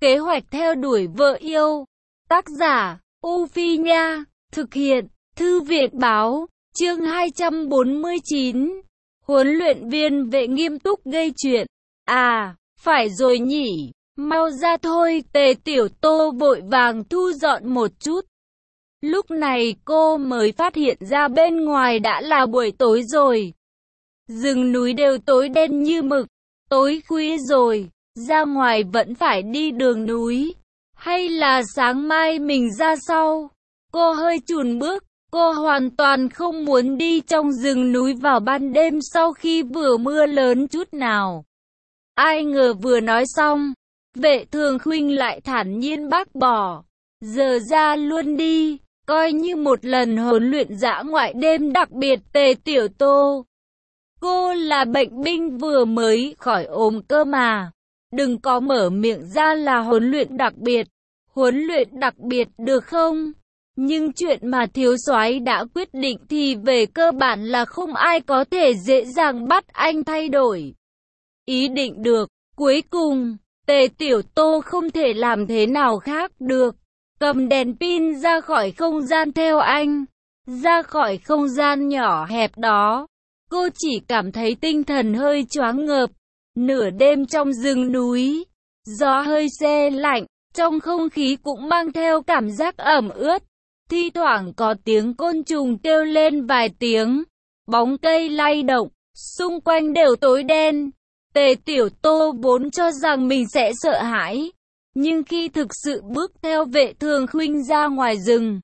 Kế hoạch theo đuổi vợ yêu. Tác giả, U Phi Nha. Thực hiện, Thư viện Báo. Chương 249. Huấn luyện viên vệ nghiêm túc gây chuyện. À, phải rồi nhỉ. Mau ra thôi. Tề Tiểu Tô vội vàng thu dọn một chút. Lúc này cô mới phát hiện ra bên ngoài đã là buổi tối rồi. Rừng núi đều tối đen như mực. Tối khuya rồi, ra ngoài vẫn phải đi đường núi. Hay là sáng mai mình ra sau? Cô hơi chùn bước. Cô hoàn toàn không muốn đi trong rừng núi vào ban đêm sau khi vừa mưa lớn chút nào. Ai ngờ vừa nói xong, Vệ Thường Khuynh lại thản nhiên bác bỏ. Giờ ra luôn đi, coi như một lần huấn luyện dã ngoại đêm đặc biệt. Tề Tiểu Tô, cô là bệnh binh vừa mới khỏi ốm cơ mà. Đừng có mở miệng ra là huấn luyện đặc biệt. Huấn luyện đặc biệt được không? Nhưng chuyện mà thiếu soái đã quyết định thì về cơ bản là không ai có thể dễ dàng bắt anh thay đổi ý định được. Cuối cùng, Tề Tiểu Tô không thể làm thế nào khác được. Cầm đèn pin ra khỏi không gian theo anh. Ra khỏi không gian nhỏ hẹp đó. Cô chỉ cảm thấy tinh thần hơi choáng ngợp. Nửa đêm trong rừng núi, gió hơi se lạnh, trong không khí cũng mang theo cảm giác ẩm ướt. Thi thoảng có tiếng côn trùng kêu lên vài tiếng, bóng cây lay động, xung quanh đều tối đen. Tề Tiểu Tô vốn cho rằng mình sẽ sợ hãi, nhưng khi thực sự bước theo Vệ Thường Khuynh ra ngoài rừng,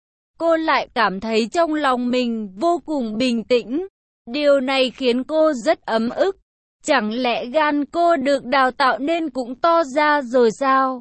cô lại cảm thấy trong lòng mình vô cùng bình tĩnh. Điều này khiến cô rất ấm ức. Chẳng lẽ gan cô được đào tạo nên cũng to ra rồi sao?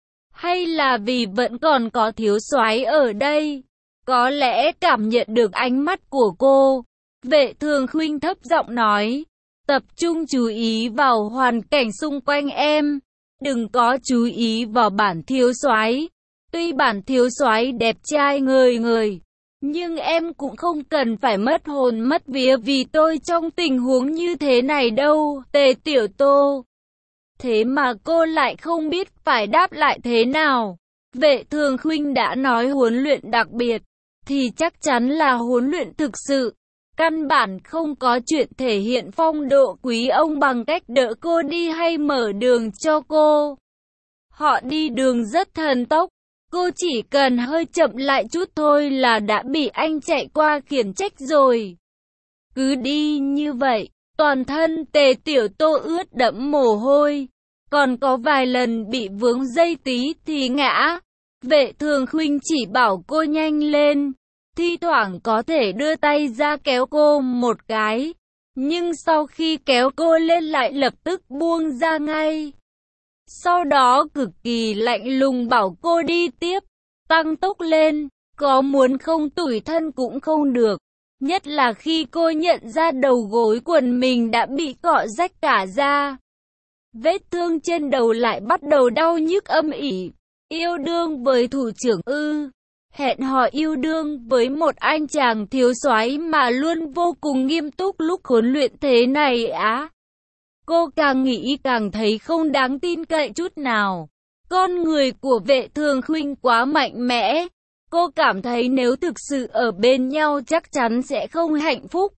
Hay là vì vẫn còn có thiếu soái ở đây? Có lẽ cảm nhận được ánh mắt của cô, Vệ Thường Khuynh thấp giọng nói, tập trung chú ý vào hoàn cảnh xung quanh em, đừng có chú ý vào bản thiếu soái. Tuy bản thiếu soái đẹp trai ngời ngời, nhưng em cũng không cần phải mất hồn mất vía vì tôi trong tình huống như thế này đâu. Tề Tiểu Tô. Thế mà cô lại không biết phải đáp lại thế nào. Vệ Thường Khuynh đã nói huấn luyện đặc biệt, thì chắc chắn là huấn luyện thực sự. Căn bản không có chuyện thể hiện phong độ quý ông bằng cách đỡ cô đi hay mở đường cho cô. Họ đi đường rất thần tốc. Cô chỉ cần hơi chậm lại chút thôi là đã bị anh chạy qua khiển trách rồi. Cứ đi như vậy, toàn thân Tề Tiểu Tô ướt đẫm mồ hôi. Còn có vài lần bị vướng dây tí thì ngã. Vệ Thường Khuynh chỉ bảo cô nhanh lên. Thi thoảng có thể đưa tay ra kéo cô một cái. Nhưng sau khi kéo cô lên lại lập tức buông ra ngay. Sau đó cực kỳ lạnh lùng bảo cô đi tiếp, tăng tốc lên, có muốn không tủi thân cũng không được. Nhất là khi cô nhận ra đầu gối quần mình đã bị cọ rách cả ra. Vết thương trên đầu lại bắt đầu đau nhức âm ỉ. Yêu đương với thủ trưởng ư? Hẹn hò yêu đương với một anh chàng thiếu soái mà luôn vô cùng nghiêm túc lúc huấn luyện thế này á? Cô càng nghĩ càng thấy không đáng tin cậy chút nào. Con người của Vệ Thường Khuynh quá mạnh mẽ. Cô cảm thấy nếu thực sự ở bên nhau chắc chắn sẽ không hạnh phúc.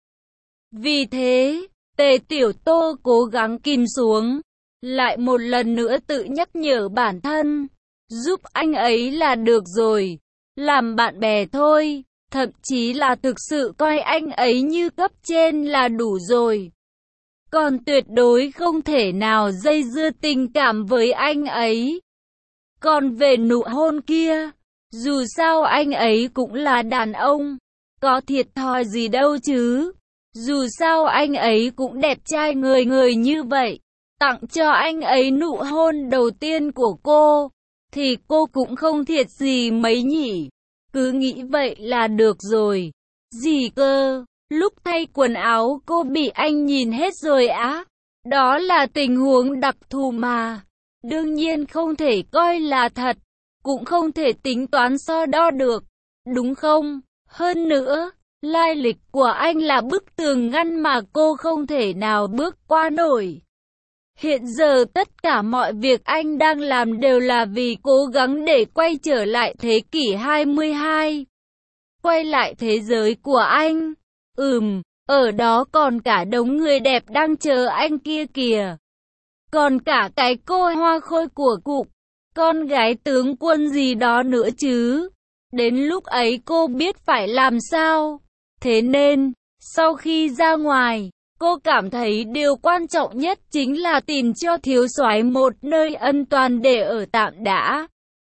Vì thế, Tề Tiểu Tô cố gắng kìm xuống. Lại một lần nữa tự nhắc nhở bản thân. Giúp anh ấy là được rồi. Làm bạn bè thôi. Thậm chí là thực sự coi anh ấy như cấp trên là đủ rồi. Còn tuyệt đối không thể nào dây dưa tình cảm với anh ấy. Còn về nụ hôn kia, dù sao anh ấy cũng là đàn ông, có thiệt thòi gì đâu chứ. Dù sao anh ấy cũng đẹp trai ngời ngời như vậy. Tặng cho anh ấy nụ hôn đầu tiên của cô, thì cô cũng không thiệt gì mấy nhỉ. Cứ nghĩ vậy là được rồi. Gì cơ? Lúc thay quần áo cô bị anh nhìn hết rồi á? Đó là tình huống đặc thù mà. Đương nhiên không thể coi là thật. Cũng không thể tính toán so đo được. Đúng không? Hơn nữa, lai lịch của anh là bức tường ngăn mà cô không thể nào bước qua nổi. Hiện giờ tất cả mọi việc anh đang làm đều là vì cố gắng để quay trở lại thế kỷ 22. Quay lại thế giới của anh. Ở đó còn cả đống người đẹp đang chờ anh kia kìa. Còn cả cái cô hoa khôi của cục, con gái tướng quân gì đó nữa chứ. Đến lúc ấy cô biết phải làm sao. Thế nên, sau khi ra ngoài, cô cảm thấy điều quan trọng nhất chính là tìm cho thiếu soái một nơi an toàn để ở tạm đã.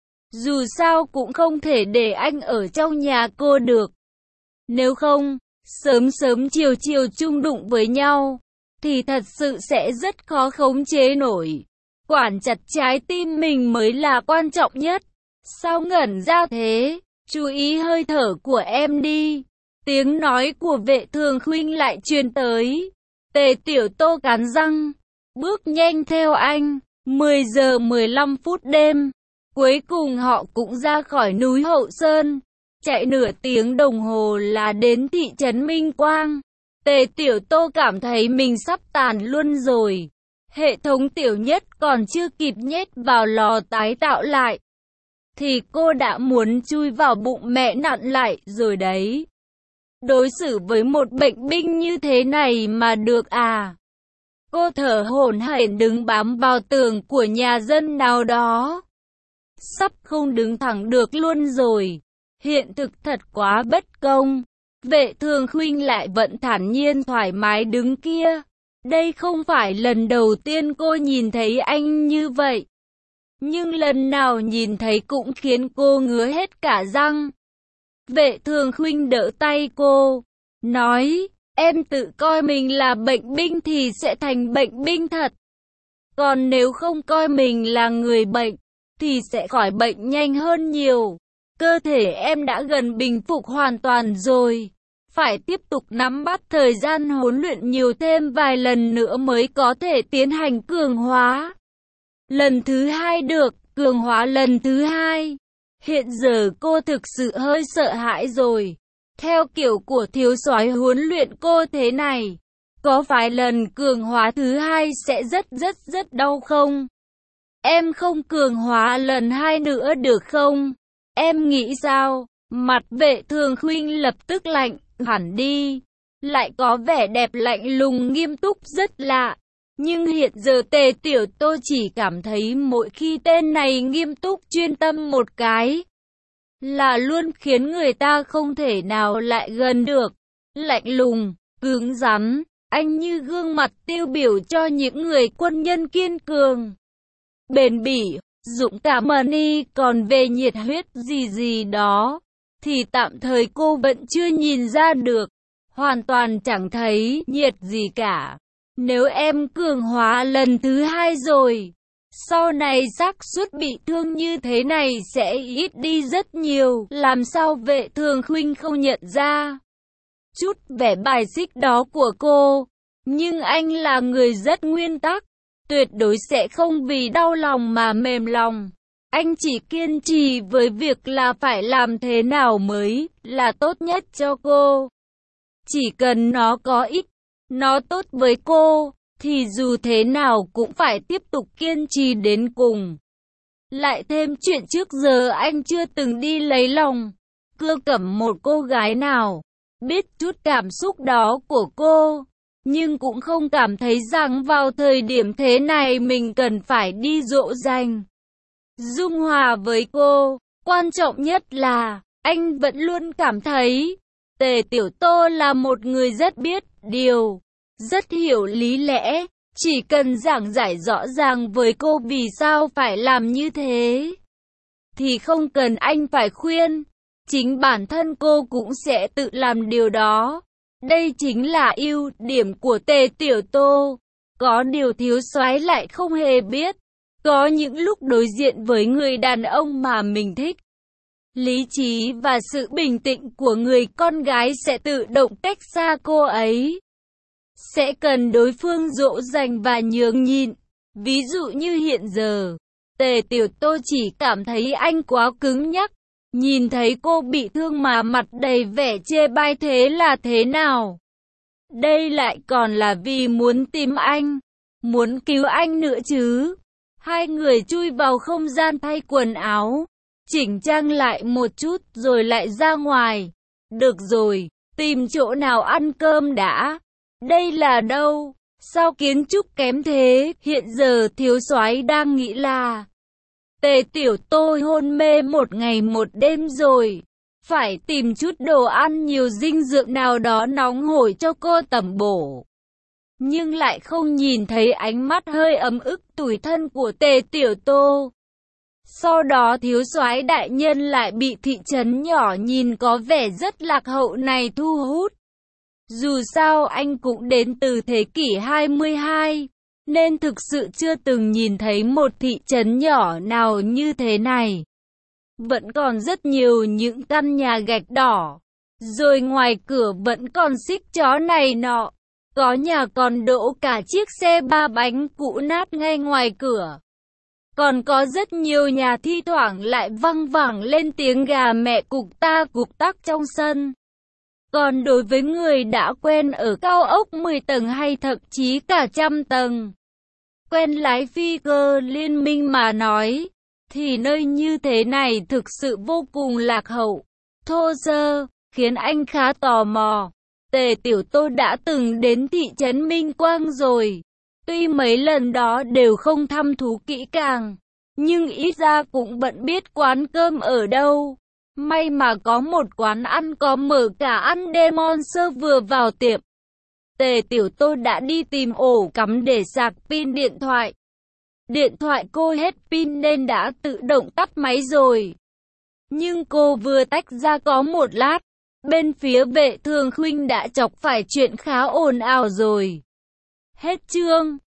Dù sao cũng không thể để anh ở trong nhà cô được. Nếu không, sớm sớm chiều chiều chung đụng với nhau, thì thật sự sẽ rất khó khống chế nổi. Quản chặt trái tim mình mới là quan trọng nhất. Sao ngẩn ra thế? Chú ý hơi thở của em đi. Tiếng nói của Vệ Thường Khuynh lại truyền tới. Tề Tiểu Tô cắn răng, bước nhanh theo anh. 10 giờ 15 phút đêm, cuối cùng họ cũng ra khỏi núi Hậu Sơn. Chạy nửa tiếng đồng hồ là đến thị trấn Minh Quang. Tề Tiểu Tô cảm thấy mình sắp tàn luôn rồi. Hệ thống tiểu nhất còn chưa kịp nhét vào lò tái tạo lại, thì cô đã muốn chui vào bụng mẹ nặn lại rồi đấy. Đối xử với một bệnh binh như thế này mà được à? Cô thở hổn hển đứng bám vào tường của nhà dân nào đó. Sắp không đứng thẳng được luôn rồi. Hiện thực thật quá bất công. Vệ Thường Khuynh lại vẫn thản nhiên thoải mái đứng kia. Đây không phải lần đầu tiên cô nhìn thấy anh như vậy. Nhưng lần nào nhìn thấy cũng khiến cô ngứa hết cả răng. Vệ Thường Khuynh đỡ tay cô, nói, em tự coi mình là bệnh binh thì sẽ thành bệnh binh thật. Còn nếu không coi mình là người bệnh, thì sẽ khỏi bệnh nhanh hơn nhiều. Cơ thể em đã gần bình phục hoàn toàn rồi. Phải tiếp tục nắm bắt thời gian huấn luyện nhiều thêm vài lần nữa mới có thể tiến hành cường hóa. Lần thứ 2 được, cường hóa lần thứ 2. Hiện giờ cô thực sự hơi sợ hãi rồi. Theo kiểu của thiếu soái huấn luyện cô thế này, có phải lần cường hóa thứ 2 sẽ rất đau không? Em không cường hóa lần 2 nữa được không? Em nghĩ sao? Mặt Vệ Thường Khuynh lập tức lạnh hẳn đi, lại có vẻ đẹp lạnh lùng nghiêm túc rất lạ. Nhưng hiện giờ Tề Tiểu Tô chỉ cảm thấy mỗi khi tên này nghiêm túc chuyên tâm một cái, là luôn khiến người ta không thể nào lại gần được. Lạnh lùng, cứng rắn, anh như gương mặt tiêu biểu cho những người quân nhân kiên cường, bền bỉ, dũng cảm y. Còn về nhiệt huyết gì đó, thì tạm thời cô vẫn chưa nhìn ra được. Hoàn toàn chẳng thấy nhiệt gì cả. Nếu em cường hóa lần thứ 2 rồi, sau này xác suất bị thương như thế này sẽ ít đi rất nhiều. Làm sao Vệ Thường Khuynh không nhận ra chút vẻ bài xích đó của cô? Nhưng anh là người rất nguyên tắc, tuyệt đối sẽ không vì đau lòng mà mềm lòng. Anh chỉ kiên trì với việc là phải làm thế nào mới là tốt nhất cho cô. Chỉ cần nó có ích, nó tốt với cô, thì dù thế nào cũng phải tiếp tục kiên trì đến cùng. Lại thêm chuyện trước giờ anh chưa từng đi lấy lòng, cưa cẩm một cô gái nào. Biết chút cảm xúc đó của cô, nhưng cũng không cảm thấy rằng vào thời điểm thế này mình cần phải đi dỗ dành, dung hòa với cô. Quan trọng nhất là, anh vẫn luôn cảm thấy Tề Tiểu Tô là một người rất biết điều, rất hiểu lý lẽ. Chỉ cần giảng giải rõ ràng với cô vì sao phải làm như thế, thì không cần anh phải khuyên, chính bản thân cô cũng sẽ tự làm điều đó. Đây chính là ưu điểm của Tề Tiểu Tô. Có điều thiếu soái lại không hề biết. Có những lúc đối diện với người đàn ông mà mình thích, lý trí và sự bình tĩnh của người con gái sẽ tự động cách xa cô ấy. Sẽ cần đối phương dỗ dành và nhường nhịn. Ví dụ như hiện giờ, Tề Tiểu Tô chỉ cảm thấy anh quá cứng nhắc. Nhìn thấy cô bị thương mà mặt đầy vẻ chê bai thế là thế nào? Đây lại còn là vì muốn tìm anh. muốn cứu anh nữa chứ. Hai người chui vào không gian thay quần áo, chỉnh trang lại một chút rồi lại ra ngoài. Được rồi, tìm chỗ nào ăn cơm đã. Đây là đâu? Sao kiến trúc kém thế? Hiện giờ thiếu soái đang nghĩ là Tề Tiểu Tô hôn mê một ngày một đêm rồi. Phải tìm chút đồ ăn nhiều dinh dưỡng nào đó nóng hổi cho cô tẩm bổ. Nhưng lại không nhìn thấy ánh mắt hơi ấm ức tủi thân của Tề Tiểu Tô. Sau đó thiếu soái đại nhân lại bị thị trấn nhỏ nhìn có vẻ rất lạc hậu này thu hút. Dù sao anh cũng đến từ thế kỷ 22, nên thực sự chưa từng nhìn thấy một thị trấn nhỏ nào như thế này. Vẫn còn rất nhiều những căn nhà gạch đỏ, rồi ngoài cửa vẫn còn xích chó này nọ. Có nhà còn đỗ cả chiếc xe ba bánh cũ nát ngay ngoài cửa. Còn có rất nhiều nhà thi thoảng lại văng vẳng lên tiếng gà mẹ cục ta cục tắc trong sân. Còn đối với người đã quen ở cao ốc 10 tầng hay thậm chí cả trăm tầng, quen lái phi cơ liên minh mà nói, thì nơi như thế này thực sự vô cùng lạc hậu, thô sơ, khiến anh khá tò mò. Tề Tiểu Tô đã từng đến thị trấn Minh Quang rồi. Tuy mấy lần đó đều không thăm thú kỹ càng, nhưng ít ra cũng vẫn biết quán cơm ở đâu. May mà có một quán ăn có mở cả ăn đêm monster vừa vào tiệm. Tề Tiểu Tô đã đi tìm ổ cắm để sạc pin điện thoại. Điện thoại cô hết pin nên đã tự động tắt máy rồi. Nhưng cô vừa tách ra có một lát, bên phía Vệ Thường Khuynh đã chọc phải chuyện khá ồn ào rồi. Hết chương.